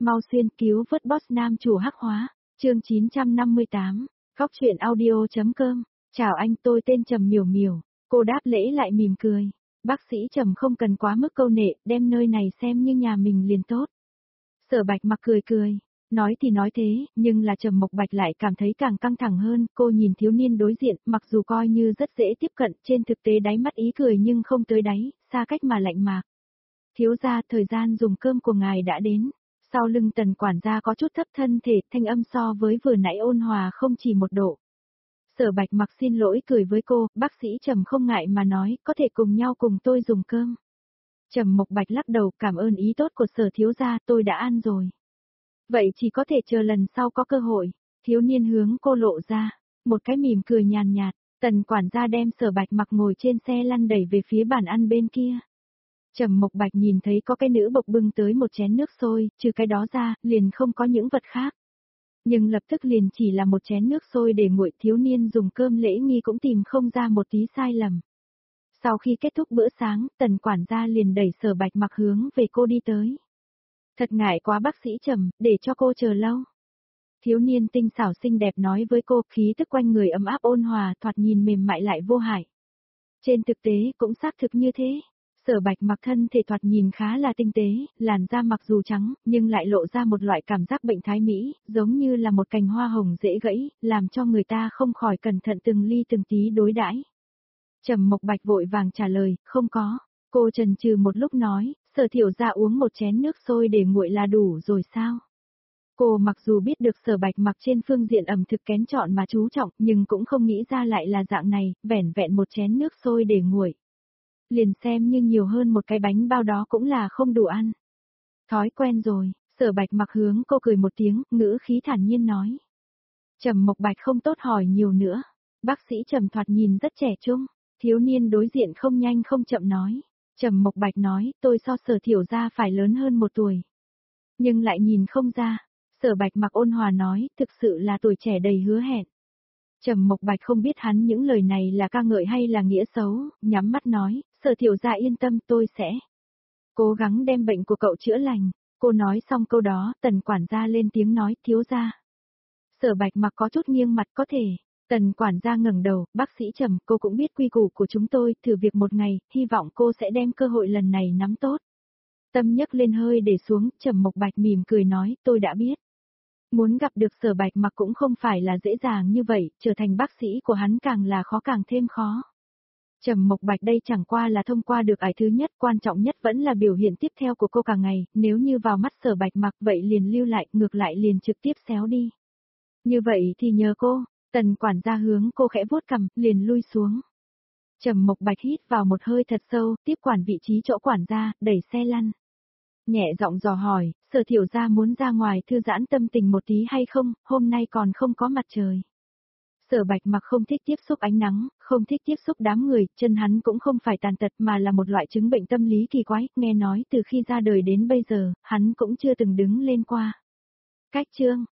Mau xuyên cứu vớt boss nam chủ hắc hóa. Chương 958. Góc truyện audio.com. Chào anh, tôi tên Trầm Miểu Miểu. Cô đáp lễ lại mỉm cười. Bác sĩ Trầm không cần quá mức câu nệ, đem nơi này xem như nhà mình liền tốt. Sở Bạch Mặc cười cười. Nói thì nói thế, nhưng là Trầm Mộc Bạch lại cảm thấy càng căng thẳng hơn. Cô nhìn thiếu niên đối diện, mặc dù coi như rất dễ tiếp cận, trên thực tế đáy mắt ý cười nhưng không tới đáy, xa cách mà lạnh mạc. Thiếu gia, thời gian dùng cơm của ngài đã đến. Sau lưng Tần quản gia có chút thấp thân thể, thanh âm so với vừa nãy ôn hòa không chỉ một độ. Sở Bạch Mặc xin lỗi cười với cô, bác sĩ Trầm không ngại mà nói, có thể cùng nhau cùng tôi dùng cơm. Trầm Mộc Bạch lắc đầu, cảm ơn ý tốt của Sở thiếu gia, tôi đã ăn rồi. Vậy chỉ có thể chờ lần sau có cơ hội. Thiếu niên hướng cô lộ ra, một cái mỉm cười nhàn nhạt. Tần quản gia đem Sở Bạch Mặc ngồi trên xe lăn đẩy về phía bàn ăn bên kia. Trầm Mộc Bạch nhìn thấy có cái nữ bộc bưng tới một chén nước sôi, trừ cái đó ra, liền không có những vật khác. Nhưng lập tức liền chỉ là một chén nước sôi để nguội, thiếu niên dùng cơm lễ nghi cũng tìm không ra một tí sai lầm. Sau khi kết thúc bữa sáng, Tần quản gia liền đẩy Sở Bạch Mặc hướng về cô đi tới. Thật ngại quá bác sĩ Trầm, để cho cô chờ lâu. Thiếu niên tinh xảo xinh đẹp nói với cô, khí tức quanh người ấm áp ôn hòa, thoạt nhìn mềm mại lại vô hại. Trên thực tế cũng xác thực như thế. Sở Bạch Mặc thân thể thoạt nhìn khá là tinh tế, làn da mặc dù trắng, nhưng lại lộ ra một loại cảm giác bệnh thái mỹ, giống như là một cành hoa hồng dễ gãy, làm cho người ta không khỏi cẩn thận từng ly từng tí đối đãi. Trầm Mộc Bạch vội vàng trả lời, không có. Cô chần chừ một lúc nói, Sở Thiểu gia uống một chén nước sôi để nguội là đủ rồi sao? Cô mặc dù biết được Sở Bạch Mặc trên phương diện ẩm thực kén chọn mà chú trọng, nhưng cũng không nghĩ ra lại là dạng này, vẻn vẹn một chén nước sôi để nguội. Liền xem như nhiều hơn một cái bánh bao đó cũng là không đủ ăn. Thói quen rồi, Sở Bạch Mặc hướng cô cười một tiếng, ngữ khí thản nhiên nói. Trầm Mộc Bạch không tốt hỏi nhiều nữa. Bác sĩ Trầm thoạt nhìn rất trẻ trung, thiếu niên đối diện không nhanh không chậm nói. Trầm Mộc Bạch nói, tôi so Sở Thiểu gia phải lớn hơn 1 tuổi. Nhưng lại nhìn không ra. Sở Bạch Mặc ôn hòa nói, thực sự là tuổi trẻ đầy hứa hẹn. Trầm Mộc Bạch không biết hắn những lời này là ca ngợi hay là nghĩa xấu, nhắm mắt nói, Sở Thiểu gia yên tâm, tôi sẽ cố gắng đem bệnh của cậu chữa lành. Cô nói xong câu đó, Tần quản gia lên tiếng nói, thiếu gia. Sở Bạch Mặc có chút nghiêng mặt, có thể. Tần quản gia ngẩng đầu, bác sĩ Trầm, cô cũng biết quy củ của chúng tôi, thử việc một ngày, hy vọng cô sẽ đem cơ hội lần này nắm tốt. Tâm nhấc lên hơi để xuống, Trầm Mộc Bạch mỉm cười nói, tôi đã biết. Muốn gặp được Sở Bạch Mặc cũng không phải là dễ dàng như vậy, trở thành bác sĩ của hắn càng là khó càng thêm khó. Trầm Mộc Bạch đây chẳng qua là thông qua được ải thứ nhất, quan trọng nhất vẫn là biểu hiện tiếp theo của cô cả ngày, nếu như vào mắt Sở Bạch Mặc vậy liền lưu lại, ngược lại liền trực tiếp xéo đi. Như vậy thì nhờ cô, Tần quản gia hướng cô khẽ vuốt cằm, liền lui xuống. Trầm Mộc Bạch hít vào một hơi thật sâu, tiếp quản vị trí chỗ quản gia, đẩy xe lăn. Nhẹ giọng dò hỏi, Sở Thiểu gia muốn ra ngoài thư giãn tâm tình một tí hay không, hôm nay còn không có mặt trời. Sở Bạch Mặc không thích tiếp xúc ánh nắng, không thích tiếp xúc đám người, chân hắn cũng không phải tàn tật mà là một loại chứng bệnh tâm lý kỳ quái, nghe nói từ khi ra đời đến bây giờ, hắn cũng chưa từng đứng lên qua. Cách chương